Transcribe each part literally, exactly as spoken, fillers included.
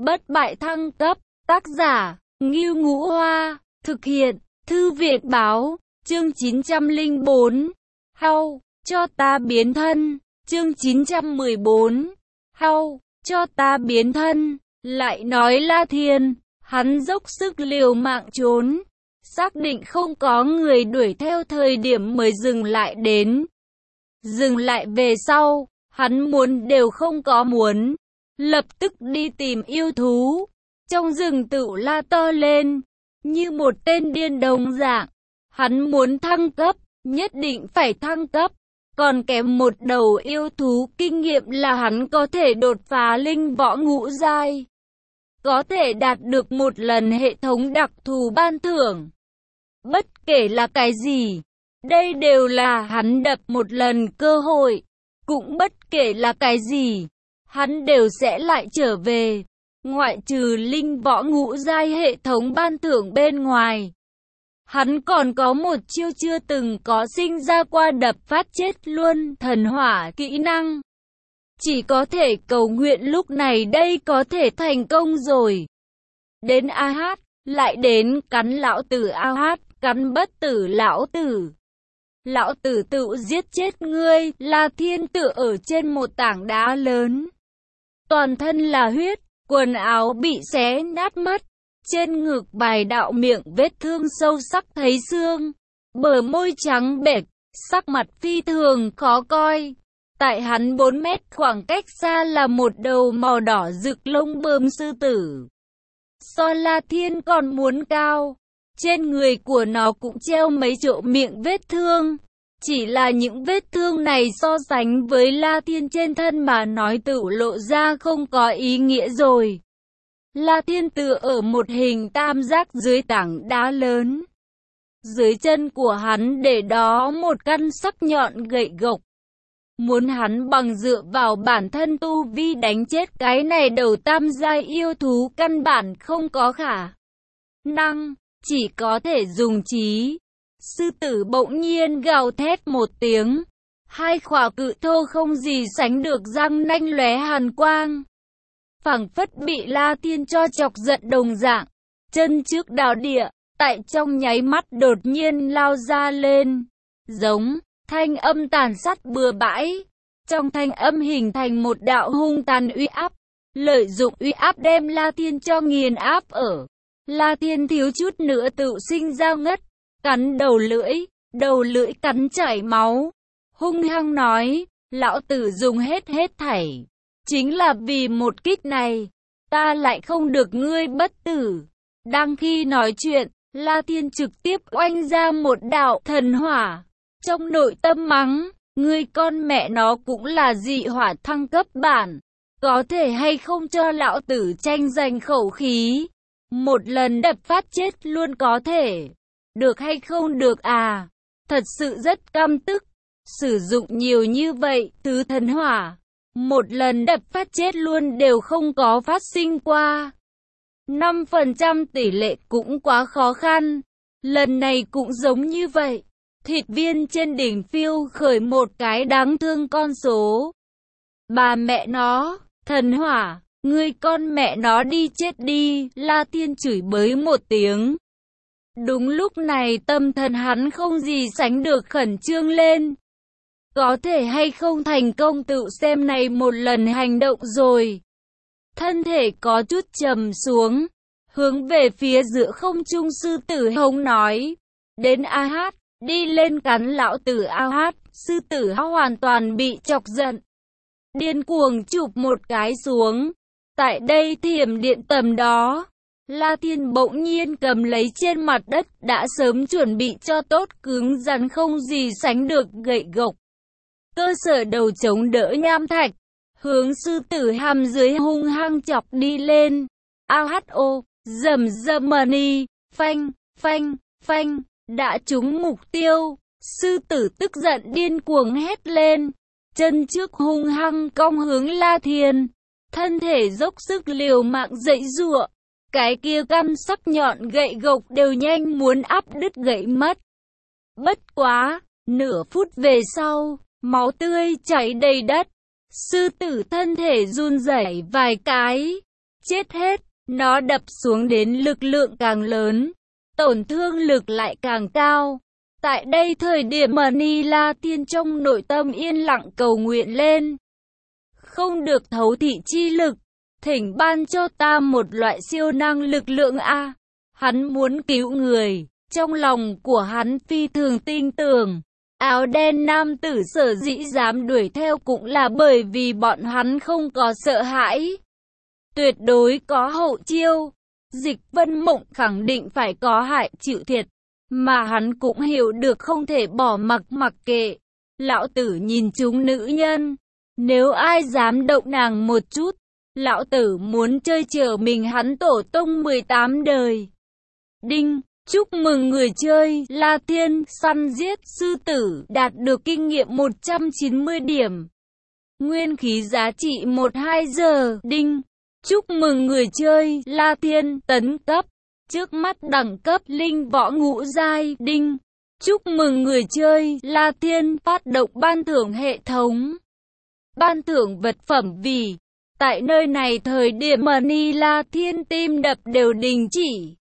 Bất bại thăng cấp, tác giả, Ngưu Ngũ Hoa, thực hiện, Thư viện báo, chương chín trăm lẻ bốn, hau, cho ta biến thân, chương chín trăm mười bốn, hau, cho ta biến thân, lại nói La Thiên, hắn dốc sức liều mạng trốn, xác định không có người đuổi theo thời điểm mới dừng lại đến. Dừng lại về sau, hắn muốn đều không có muốn, lập tức đi tìm yêu thú. Trong rừng tự la to lên, như một tên điên đồng dạng. Hắn muốn thăng cấp, nhất định phải thăng cấp. Còn kém một đầu yêu thú kinh nghiệm là hắn có thể đột phá linh võ ngũ giai. Có thể đạt được một lần hệ thống đặc thù ban thưởng. Bất kể là cái gì, đây đều là hắn đập một lần cơ hội. Cũng bất kể là cái gì, hắn đều sẽ lại trở về. Ngoại trừ linh võ ngũ giai hệ thống ban thưởng bên ngoài, hắn còn có một chiêu chưa từng có sinh ra qua đập phát chết luôn thần hỏa kỹ năng. Chỉ có thể cầu nguyện lúc này đây có thể thành công rồi. Đến a hát, lại đến cắn lão tử a hát, cắn bất tử lão tử. Lão tử tự giết chết ngươi. La Thiên tựa ở trên một tảng đá lớn. Toàn thân là huyết, quần áo bị xé nát mất. Trên ngực vài đạo miệng vết thương sâu sắc thấy xương. Bờ môi trắng bệch, sắc mặt phi thường khó coi. Tại hắn bốn mét khoảng cách xa là một đầu màu đỏ rực lông bươm sư tử. So La Thiên còn muốn cao. Trên người của nó cũng treo mấy chỗ miệng vết thương. Chỉ là những vết thương này so sánh với La Thiên trên thân mà nói tự lộ ra không có ý nghĩa rồi. La Thiên tựa ở một hình tam giác dưới tảng đá lớn. Dưới chân của hắn để đó một căn sắc nhọn gậy gộc. Muốn hắn bằng dựa vào bản thân tu vi đánh chết cái này đầu tam giai yêu thú căn bản không có khả năng, chỉ có thể dùng trí. Sư tử bỗng nhiên gào thét một tiếng. Hai khỏa cự thô không gì sánh được răng nanh lóe hàn quang. Phảng phất bị La Thiên cho chọc giận đồng dạng. Chân trước đào địa, tại trong nháy mắt đột nhiên lao ra lên. Giống, thanh âm tàn sát bừa bãi. Trong thanh âm hình thành một đạo hung tàn uy áp. Lợi dụng uy áp đem La Thiên cho nghiền áp ở. La Thiên thiếu chút nữa tự sinh ra ngất. Cắn đầu lưỡi, đầu lưỡi cắn chảy máu. Hung hăng nói, lão tử dùng hết hết thảy. Chính là vì một kích này, ta lại không được ngươi bất tử. Đang khi nói chuyện, La Thiên trực tiếp oanh ra một đạo thần hỏa. Trong nội tâm mắng, ngươi con mẹ nó cũng là dị hỏa thăng cấp bản. Có thể hay không cho lão tử tranh giành khẩu khí. Một lần đập phát chết luôn có thể. Được hay không được à? Thật sự rất căm tức. Sử dụng nhiều như vậy, thứ thần hỏa. Một lần đập phát chết luôn đều không có phát sinh qua. năm phần trăm tỷ lệ cũng quá khó khăn. Lần này cũng giống như vậy. Thịt viên trên đỉnh phiêu khởi một cái đáng thương con số. Bà mẹ nó, thần hỏa, ngươi con mẹ nó đi chết đi. La Thiên chửi bới một tiếng. Đúng lúc này tâm thần hắn không gì sánh được khẩn trương lên. Có thể hay không thành công tự xem này một lần hành động rồi. Thân thể có chút trầm xuống. Hướng về phía giữa không trung sư tử hống nói. Đến a hát, đi lên cắn lão tử a hát. Sư tử hoàn toàn bị chọc giận. Điên cuồng chụp một cái xuống. Tại đây thiểm điện tầm đó. La Thiên bỗng nhiên cầm lấy trên mặt đất đã sớm chuẩn bị cho tốt cứng rắn không gì sánh được gậy gộc. Cơ sở đầu chống đỡ nham thạch. Hướng sư tử hàm dưới hung hăng chọc đi lên. a hát o, rầm rầm mani, phanh, phanh, phanh, đã trúng mục tiêu. Sư tử tức giận điên cuồng hét lên. Chân trước hung hăng cong hướng La Thiên. Thân thể dốc sức liều mạng dậy giụa. Cái kia căn sắc nhọn gậy gộc đều nhanh muốn áp đứt gậy mất. Bất quá, nửa phút về sau, máu tươi chảy đầy đất. Sư tử thân thể run rẩy vài cái. chết hết, nó đập xuống đến lực lượng càng lớn, tổn thương lực lại càng cao. Tại đây thời điểm mà Ni La Tiên trong nội tâm yên lặng cầu nguyện lên. Không được thấu thị chi lực, thỉnh ban cho ta một loại siêu năng lực lượng a. Hắn muốn cứu người, trong lòng của hắn phi thường tin tưởng. Áo đen nam tử sở dĩ dám đuổi theo cũng là bởi vì bọn hắn không có sợ hãi. Tuyệt đối có hậu chiêu. Dịch Vân Mộng khẳng định phải có hại chịu thiệt. Mà hắn cũng hiểu được không thể bỏ mặc mặc kệ. Lão tử nhìn chúng nữ nhân. Nếu ai dám động nàng một chút, lão tử muốn chơi chở mình hắn tổ tông mười tám đời. Đinh, chúc mừng người chơi La Thiên săn giết sư tử đạt được kinh nghiệm một trăm chín mươi điểm. Nguyên khí giá trị một đến hai giờ. Đinh, chúc mừng người chơi La Thiên tấn cấp. Trước mắt đẳng cấp linh võ ngũ giai. Đinh, chúc mừng người chơi La Thiên phát động ban thưởng hệ thống. Ban thưởng vật phẩm vì. Tại nơi này thời điểm mà Ni La Thiên tim đập đều đình chỉ.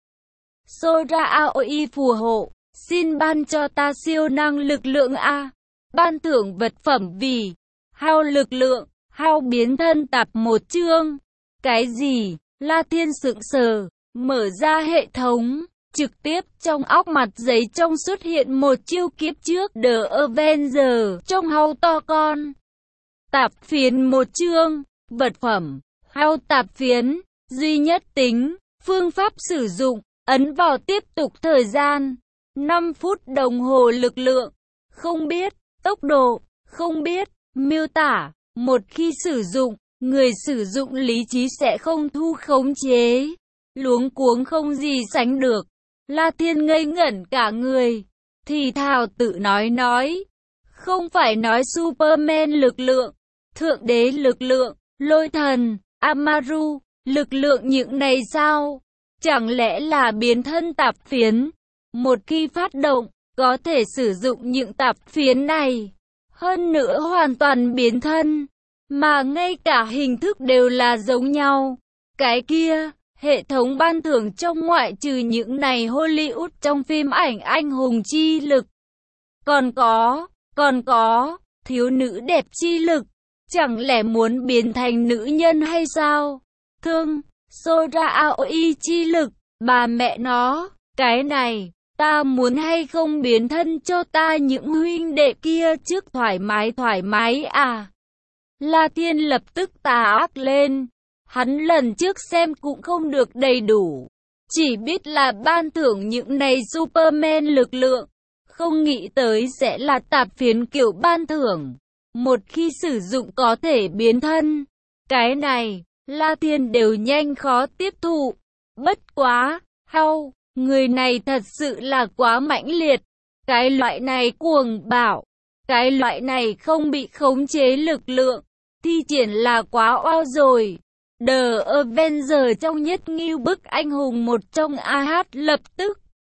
Sora Aoi phù hộ, xin ban cho ta siêu năng lực lượng A. Ban thưởng vật phẩm vì. Hao lực lượng, hao biến thân tập một chương. Cái gì? La Thiên sững sờ, mở ra hệ thống. Trực tiếp trong óc mặt giấy trong xuất hiện một chiêu kiếp trước The Avenger trong hao to con. Tạp phiến một chương, vật phẩm, hao tạp phiến, duy nhất tính, phương pháp sử dụng, ấn vào tiếp tục thời gian, năm phút đồng hồ lực lượng, không biết, tốc độ, không biết, miêu tả, một khi sử dụng, người sử dụng lý trí sẽ không thu khống chế, luống cuống không gì sánh được. La Thiên ngây ngẩn cả người, thì thào tự nói nói, không phải nói Superman lực lượng, thượng đế lực lượng, lôi thần, Amaru, lực lượng những này sao? Chẳng lẽ là biến thân tạp phiến? Một khi phát động, có thể sử dụng những tạp phiến này. Hơn nữa hoàn toàn biến thân, mà ngay cả hình thức đều là giống nhau. Cái kia, hệ thống ban thưởng trong ngoại trừ những này Hollywood trong phim ảnh anh hùng chi lực. Còn có, còn có, thiếu nữ đẹp chi lực. Chẳng lẽ muốn biến thành nữ nhân hay sao? Thương, Sora Aoi chi lực, bà mẹ nó, cái này, ta muốn hay không biến thân cho ta những huynh đệ kia trước thoải mái thoải mái à? La Thiên lập tức tà ác lên, hắn lần trước xem cũng không được đầy đủ, chỉ biết là ban thưởng những này Superman lực lượng, không nghĩ tới sẽ là tạp phiến kiểu ban thưởng. Một khi sử dụng có thể biến thân, cái này, La Thiên đều nhanh khó tiếp thụ. Bất quá, hao, người này thật sự là quá mãnh liệt. Cái loại này cuồng bạo, cái loại này không bị khống chế lực lượng, thi triển là quá oao rồi. The Avenger trong nhất nghiêu bức anh hùng một trong a hát lập tức.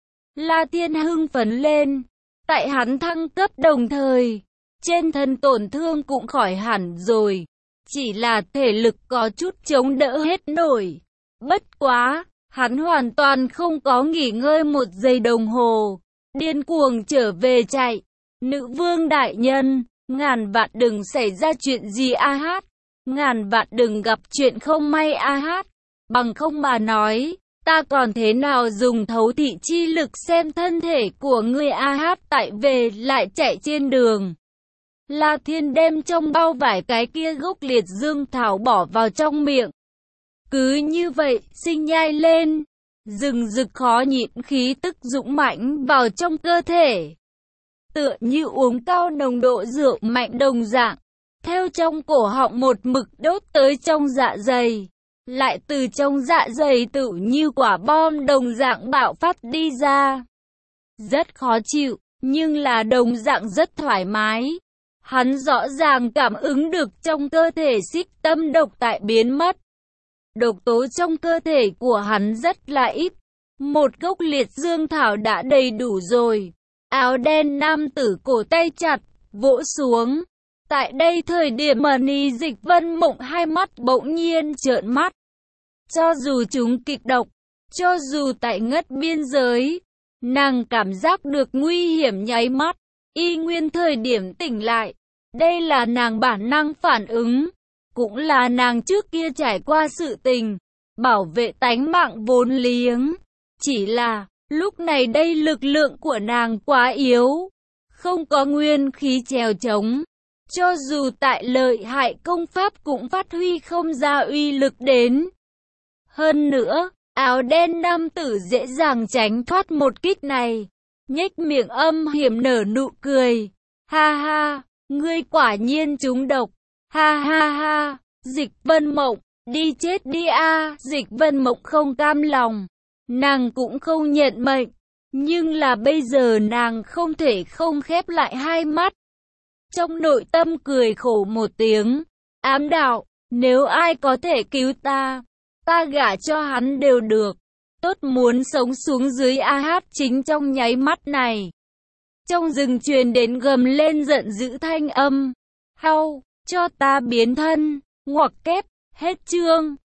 La Thiên hưng phấn lên, tại hắn thăng cấp đồng thời. Trên thân tổn thương cũng khỏi hẳn rồi, chỉ là thể lực có chút chống đỡ hết nổi. Bất quá, hắn hoàn toàn không có nghỉ ngơi một giây đồng hồ, điên cuồng trở về chạy. Nữ vương đại nhân, ngàn vạn đừng xảy ra chuyện gì a hát, ngàn vạn đừng gặp chuyện không may a hát, bằng không mà nói, ta còn thế nào dùng thấu thị chi lực xem thân thể của người a hát tại về lại chạy trên đường. La Thiên đem trong bao vải cái kia gốc liệt dương thảo bỏ vào trong miệng. Cứ như vậy, sinh nhai lên, rừng rực khó nhịn khí tức dũng mãnh vào trong cơ thể. Tựa như uống cao nồng độ rượu mạnh đồng dạng, theo trong cổ họng một mực đốt tới trong dạ dày, lại từ trong dạ dày tự như quả bom đồng dạng bạo phát đi ra. Rất khó chịu, nhưng là đồng dạng rất thoải mái. Hắn rõ ràng cảm ứng được trong cơ thể xích tâm độc tại biến mất. Độc tố trong cơ thể của hắn rất là ít. Một gốc liệt dương thảo đã đầy đủ rồi. Áo đen nam tử cổ tay chặt, vỗ xuống. Tại đây thời điểm mà Ni Dịch Vân Mộng hai mắt bỗng nhiên trợn mắt. Cho dù chúng kịch độc, cho dù tại ngất biên giới, nàng cảm giác được nguy hiểm nháy mắt, y nguyên thời điểm tỉnh lại. Đây là nàng bản năng phản ứng, cũng là nàng trước kia trải qua sự tình, bảo vệ tánh mạng vốn liếng. Chỉ là, lúc này đây lực lượng của nàng quá yếu, không có nguyên khí chèo chống. Cho dù tại lợi hại công pháp cũng phát huy không ra uy lực đến. Hơn nữa, áo đen nam tử dễ dàng tránh thoát một kích này, nhếch miệng âm hiểm nở nụ cười. Ha ha, ngươi quả nhiên trúng độc. Ha ha ha, Dịch Vân Mộng, đi chết đi a. Dịch Vân Mộng không cam lòng, nàng cũng không nhận mệnh, nhưng là bây giờ nàng không thể không khép lại hai mắt. Trong nội tâm cười khổ một tiếng, ám đạo, nếu ai có thể cứu ta, ta gả cho hắn đều được. Tốt muốn sống xuống dưới a hát chính trong nháy mắt này. Trong rừng truyền đến gầm lên giận dữ thanh âm. Hau, cho ta biến thân, ngoặc kép, hết chương.